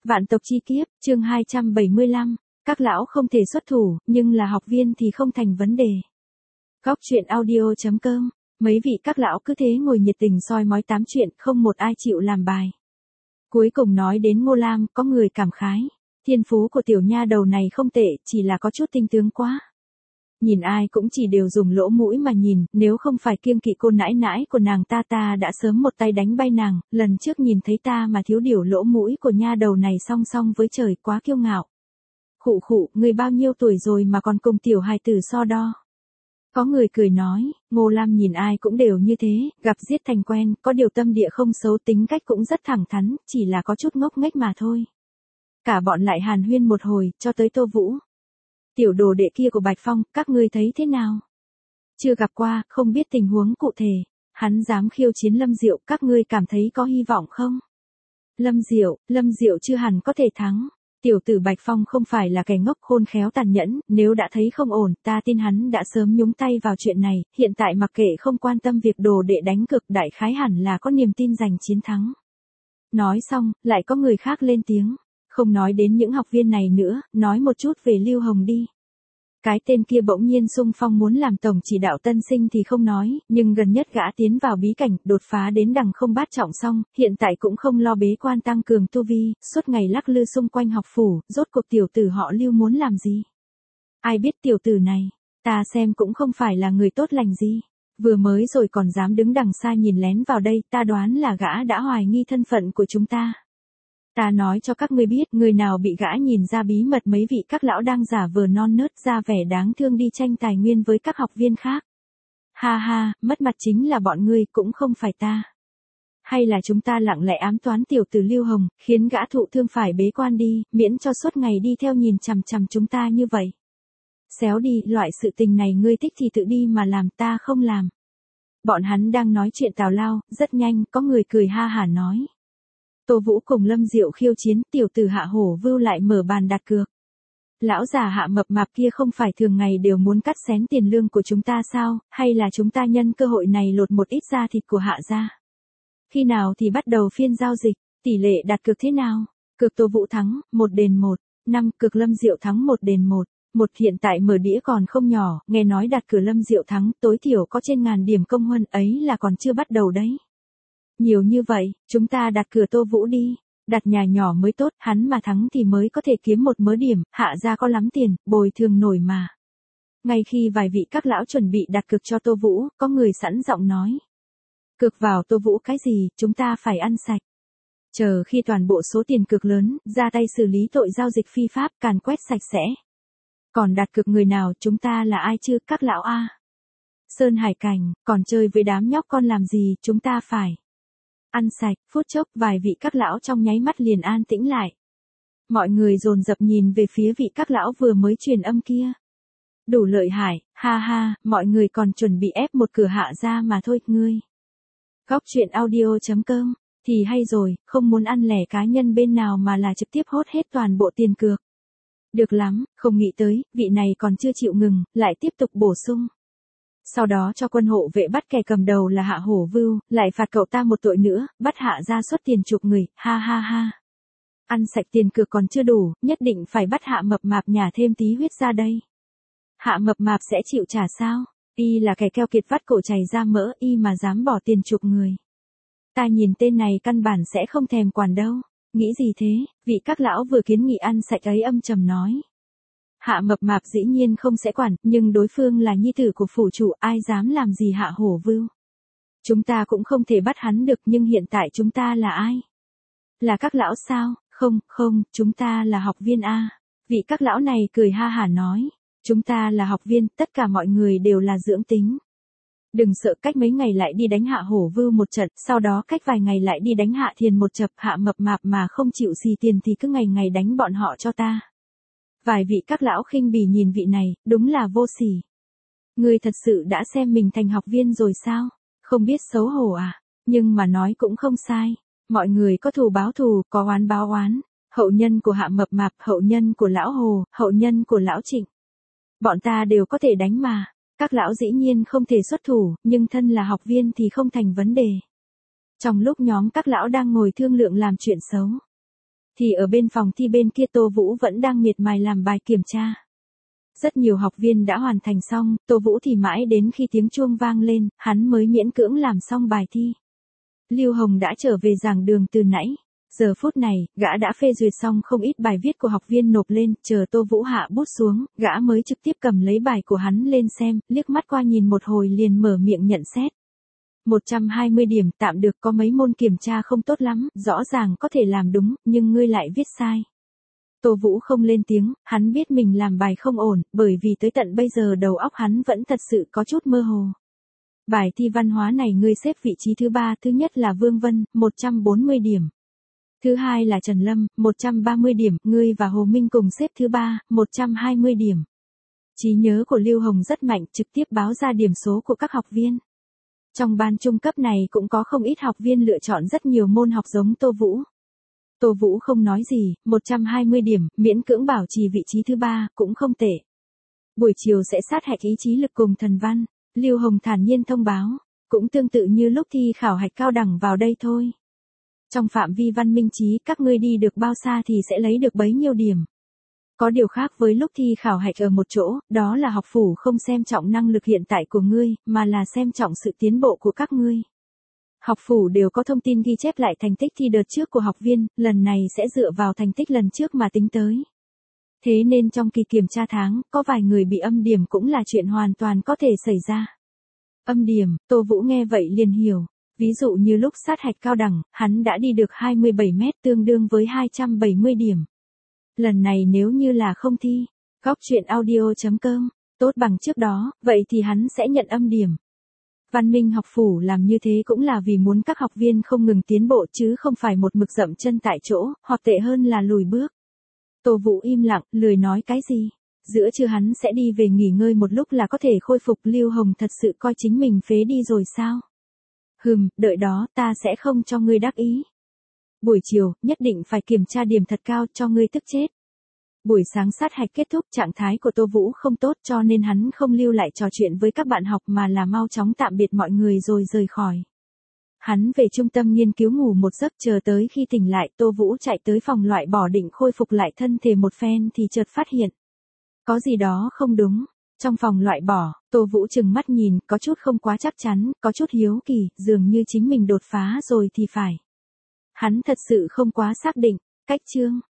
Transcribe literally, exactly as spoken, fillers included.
Vạn tộc chi kiếp, chương hai trăm bảy mươi lăm, các lão không thể xuất thủ, nhưng là học viên thì không thành vấn đề. Góc truyện audio chấm com, mấy vị các lão cứ thế ngồi nhiệt tình soi mói tám chuyện, không một ai chịu làm bài. Cuối cùng nói đến Ngô Lam, có người cảm khái, thiên phú của tiểu nha đầu này không tệ, chỉ là có chút tinh tướng quá. Nhìn ai cũng chỉ đều dùng lỗ mũi mà nhìn, nếu không phải kiêng kỵ cô nãi nãi của nàng ta ta đã sớm một tay đánh bay nàng, lần trước nhìn thấy ta mà thiếu điều lỗ mũi của nha đầu này song song với trời quá kiêu ngạo. Khụ khụ, người bao nhiêu tuổi rồi mà còn cùng tiểu hài tử so đo. Có người cười nói, Ngô Lam nhìn ai cũng đều như thế, gặp giết thành quen, có điều tâm địa không xấu, tính cách cũng rất thẳng thắn, chỉ là có chút ngốc nghếch mà thôi. Cả bọn lại hàn huyên một hồi, cho tới Tô Vũ. Tiểu đồ đệ kia của Bạch Phong, các ngươi thấy thế nào? Chưa gặp qua, không biết tình huống cụ thể. Hắn dám khiêu chiến Lâm Diệu, các ngươi cảm thấy có hy vọng không? Lâm Diệu, Lâm Diệu chưa hẳn có thể thắng. Tiểu tử Bạch Phong không phải là kẻ ngốc khôn khéo tàn nhẫn, nếu đã thấy không ổn, ta tin hắn đã sớm nhúng tay vào chuyện này, hiện tại mặc kệ không quan tâm việc đồ đệ đánh cực, đại khái hẳn là có niềm tin giành chiến thắng. Nói xong, lại có người khác lên tiếng. Không nói đến những học viên này nữa, nói một chút về Lưu Hồng đi. Cái tên kia bỗng nhiên xung phong muốn làm tổng chỉ đạo tân sinh thì không nói, nhưng gần nhất gã tiến vào bí cảnh, đột phá đến đằng không bát trọng xong, hiện tại cũng không lo bế quan tăng cường tu vi, suốt ngày lắc lư xung quanh học phủ, rốt cuộc tiểu tử họ Lưu muốn làm gì? Ai biết tiểu tử này, ta xem cũng không phải là người tốt lành gì. Vừa mới rồi còn dám đứng đằng xa nhìn lén vào đây, ta đoán là gã đã hoài nghi thân phận của chúng ta. Ta nói cho các ngươi biết, người nào bị gã nhìn ra bí mật mấy vị các lão đang giả vờ non nớt ra vẻ đáng thương đi tranh tài nguyên với các học viên khác. Ha ha, mất mặt chính là bọn ngươi, cũng không phải ta. Hay là chúng ta lặng lẽ ám toán tiểu tử Lưu Hồng, khiến gã thụ thương phải bế quan đi, miễn cho suốt ngày đi theo nhìn chằm chằm chúng ta như vậy. Xéo đi, loại sự tình này ngươi thích thì tự đi mà làm, ta không làm. Bọn hắn đang nói chuyện tào lao, rất nhanh, có người cười ha hả nói. Tô Vũ cùng Lâm Diệu khiêu chiến, tiểu tử Hạ Hổ Vưu lại mở bàn đặt cược. Lão già Hạ mập mạp kia không phải thường ngày đều muốn cắt xén tiền lương của chúng ta sao, hay là chúng ta nhân cơ hội này lột một ít da thịt của Hạ ra? Khi nào thì bắt đầu phiên giao dịch, tỷ lệ đặt cược thế nào? Cược Tô Vũ thắng, một đền một, năm cược Lâm Diệu thắng một đền một. Một hiện tại mở đĩa còn không nhỏ, nghe nói đặt cược Lâm Diệu thắng tối thiểu có trên ngàn điểm công huân ấy là còn chưa bắt đầu đấy. Nhiều như vậy, chúng ta đặt cửa Tô Vũ đi, đặt nhà nhỏ mới tốt, hắn mà thắng thì mới có thể kiếm một mớ điểm, Hạ ra có lắm tiền, bồi thường nổi mà. Ngay khi vài vị các lão chuẩn bị đặt cược cho Tô Vũ, có người sẵn giọng nói. Cược vào Tô Vũ cái gì, chúng ta phải ăn sạch. Chờ khi toàn bộ số tiền cược lớn, ra tay xử lý tội giao dịch phi pháp, càn quét sạch sẽ. Còn đặt cược người nào, chúng ta là ai chứ, các lão a? Sơn Hải Cảnh, còn chơi với đám nhóc con làm gì, chúng ta phải ăn sạch. Phút chốc vài vị các lão trong nháy mắt liền an tĩnh lại. Mọi người dồn dập nhìn về phía vị các lão vừa mới truyền âm kia. Đủ lợi hại, ha ha, mọi người còn chuẩn bị ép một cửa Hạ ra mà thôi, ngươi. Góc truyện audio chấm com, thì hay rồi, không muốn ăn lẻ cá nhân bên nào mà là trực tiếp hốt hết toàn bộ tiền cược. Được lắm, không nghĩ tới, vị này còn chưa chịu ngừng, lại tiếp tục bổ sung. Sau đó cho quân hộ vệ bắt kẻ cầm đầu là Hạ Hổ Vưu, lại phạt cậu ta một tội nữa, bắt Hạ ra xuất tiền chuộc người, ha ha ha. Ăn sạch tiền cược còn chưa đủ, nhất định phải bắt Hạ mập mạp nhả thêm tí huyết ra đây. Hạ mập mạp sẽ chịu trả sao? Y là kẻ keo kiệt vắt cổ chảy ra mỡ, y mà dám bỏ tiền chuộc người. Ta nhìn tên này căn bản sẽ không thèm quản đâu. Nghĩ gì thế? Vị các lão vừa kiến nghị ăn sạch ấy âm trầm nói. Hạ mập mạp dĩ nhiên không sẽ quản, nhưng đối phương là nhi tử của phủ chủ, ai dám làm gì Hạ Hổ Vưu. Chúng ta cũng không thể bắt hắn được, nhưng hiện tại chúng ta là ai? Là các lão sao? Không, không, chúng ta là học viên A. Vị các lão này cười ha hả nói. Chúng ta là học viên, tất cả mọi người đều là dưỡng tính. Đừng sợ, cách mấy ngày lại đi đánh Hạ Hổ Vưu một trận, sau đó cách vài ngày lại đi đánh Hạ Thiền một chập, Hạ mập mạp mà không chịu xì tiền thì cứ ngày ngày đánh bọn họ cho ta. Vài vị các lão khinh bỉ nhìn vị này, đúng là vô sỉ. Ngươi thật sự đã xem mình thành học viên rồi sao? Không biết xấu hổ à? Nhưng mà nói cũng không sai. Mọi người có thù báo thù, có oán báo oán. Hậu nhân của Hạ mập mạp, hậu nhân của lão Hồ, hậu nhân của lão Trịnh. Bọn ta đều có thể đánh mà. Các lão dĩ nhiên không thể xuất thủ, nhưng thân là học viên thì không thành vấn đề. Trong lúc nhóm các lão đang ngồi thương lượng làm chuyện xấu, Thì ở bên phòng thi bên kia Tô Vũ vẫn đang miệt mài làm bài kiểm tra. Rất nhiều học viên đã hoàn thành xong, Tô Vũ thì mãi đến khi tiếng chuông vang lên, hắn mới miễn cưỡng làm xong bài thi. Lưu Hồng đã trở về giảng đường từ nãy. Giờ phút này, gã đã phê duyệt xong không ít bài viết của học viên nộp lên, chờ Tô Vũ hạ bút xuống, gã mới trực tiếp cầm lấy bài của hắn lên xem, liếc mắt qua nhìn một hồi liền mở miệng nhận xét. một trăm hai mươi điểm, tạm được, có mấy môn kiểm tra không tốt lắm, rõ ràng có thể làm đúng, nhưng ngươi lại viết sai. Tô Vũ không lên tiếng, hắn biết mình làm bài không ổn, bởi vì tới tận bây giờ đầu óc hắn vẫn thật sự có chút mơ hồ. Bài thi văn hóa này ngươi xếp vị trí thứ ba, thứ nhất là Vương Vân, một trăm bốn mươi điểm. Thứ hai là Trần Lâm, một trăm ba mươi điểm, ngươi và Hồ Minh cùng xếp thứ ba, một trăm hai mươi điểm. Trí nhớ của Lưu Hồng rất mạnh, trực tiếp báo ra điểm số của các học viên. Trong ban trung cấp này cũng có không ít học viên lựa chọn rất nhiều môn học giống Tô Vũ. Tô Vũ không nói gì, một trăm hai mươi điểm, miễn cưỡng bảo trì vị trí thứ ba, cũng không tệ. Buổi chiều sẽ sát hạch ý chí lực cùng thần văn, Lưu Hồng thản nhiên thông báo, cũng tương tự như lúc thi khảo hạch cao đẳng vào đây thôi. Trong phạm vi văn minh trí, các ngươi đi được bao xa thì sẽ lấy được bấy nhiêu điểm. Có điều khác với lúc thi khảo hạch ở một chỗ, đó là học phủ không xem trọng năng lực hiện tại của ngươi, mà là xem trọng sự tiến bộ của các ngươi. Học phủ đều có thông tin ghi chép lại thành tích thi đợt trước của học viên, lần này sẽ dựa vào thành tích lần trước mà tính tới. Thế nên trong kỳ kiểm tra tháng, có vài người bị âm điểm cũng là chuyện hoàn toàn có thể xảy ra. Âm điểm, Tô Vũ nghe vậy liền hiểu. Ví dụ như lúc sát hạch cao đẳng, hắn đã đi được hai mươi bảy mét tương đương với hai trăm bảy mươi điểm. Lần này nếu như là không thi, góc truyện audio chấm com, tốt bằng trước đó, vậy thì hắn sẽ nhận âm điểm. Văn Minh học phủ làm như thế cũng là vì muốn các học viên không ngừng tiến bộ chứ không phải một mực dậm chân tại chỗ, hoặc tệ hơn là lùi bước. Tô Vũ im lặng, lười nói cái gì. Giữa trưa hắn sẽ đi về nghỉ ngơi một lúc là có thể khôi phục. Lưu Hồng thật sự coi chính mình phế đi rồi sao? Hừm, đợi đó, ta sẽ không cho ngươi đắc ý. Buổi chiều, nhất định phải kiểm tra điểm thật cao cho ngươi tức chết. Buổi sáng sát hạch kết thúc, trạng thái của Tô Vũ không tốt cho nên hắn không lưu lại trò chuyện với các bạn học mà là mau chóng tạm biệt mọi người rồi rời khỏi. Hắn về trung tâm nghiên cứu ngủ một giấc, chờ tới khi tỉnh lại Tô Vũ chạy tới phòng loại bỏ định khôi phục lại thân thể một phen thì chợt phát hiện. Có gì đó không đúng. Trong phòng loại bỏ, Tô Vũ trừng mắt nhìn, có chút không quá chắc chắn, có chút hiếu kỳ, dường như chính mình đột phá rồi thì phải. Hắn thật sự không quá xác định. Cách chương